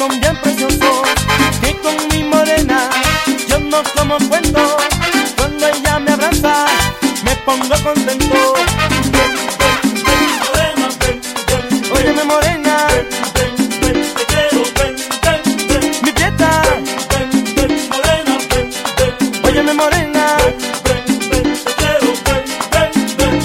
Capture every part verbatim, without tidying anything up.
son bien preciosos. Y con mi morena yo no como cuento. Cuando ella me abraza me pongo contento. Ven, ven, ven, morena, ven, ven, Óyeme morena, ven, ven, ven, te quiero, ven, ven, ven, mi prieta. ven, ven, morena, ven, ven, Óyeme morena, ven, ven, ven, te quiero, ven, ven, ven.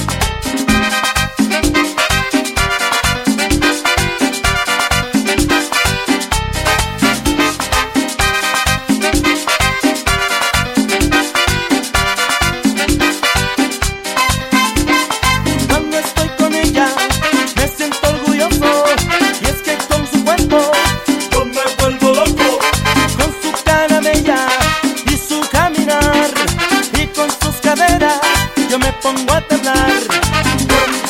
cuando estoy con ella me siento orgulloso. Y es que con su cuerpo, Yo me vuelvo loco, con su cara bella y su caminar, y con sus caderas yo me pongo a temblar. ven,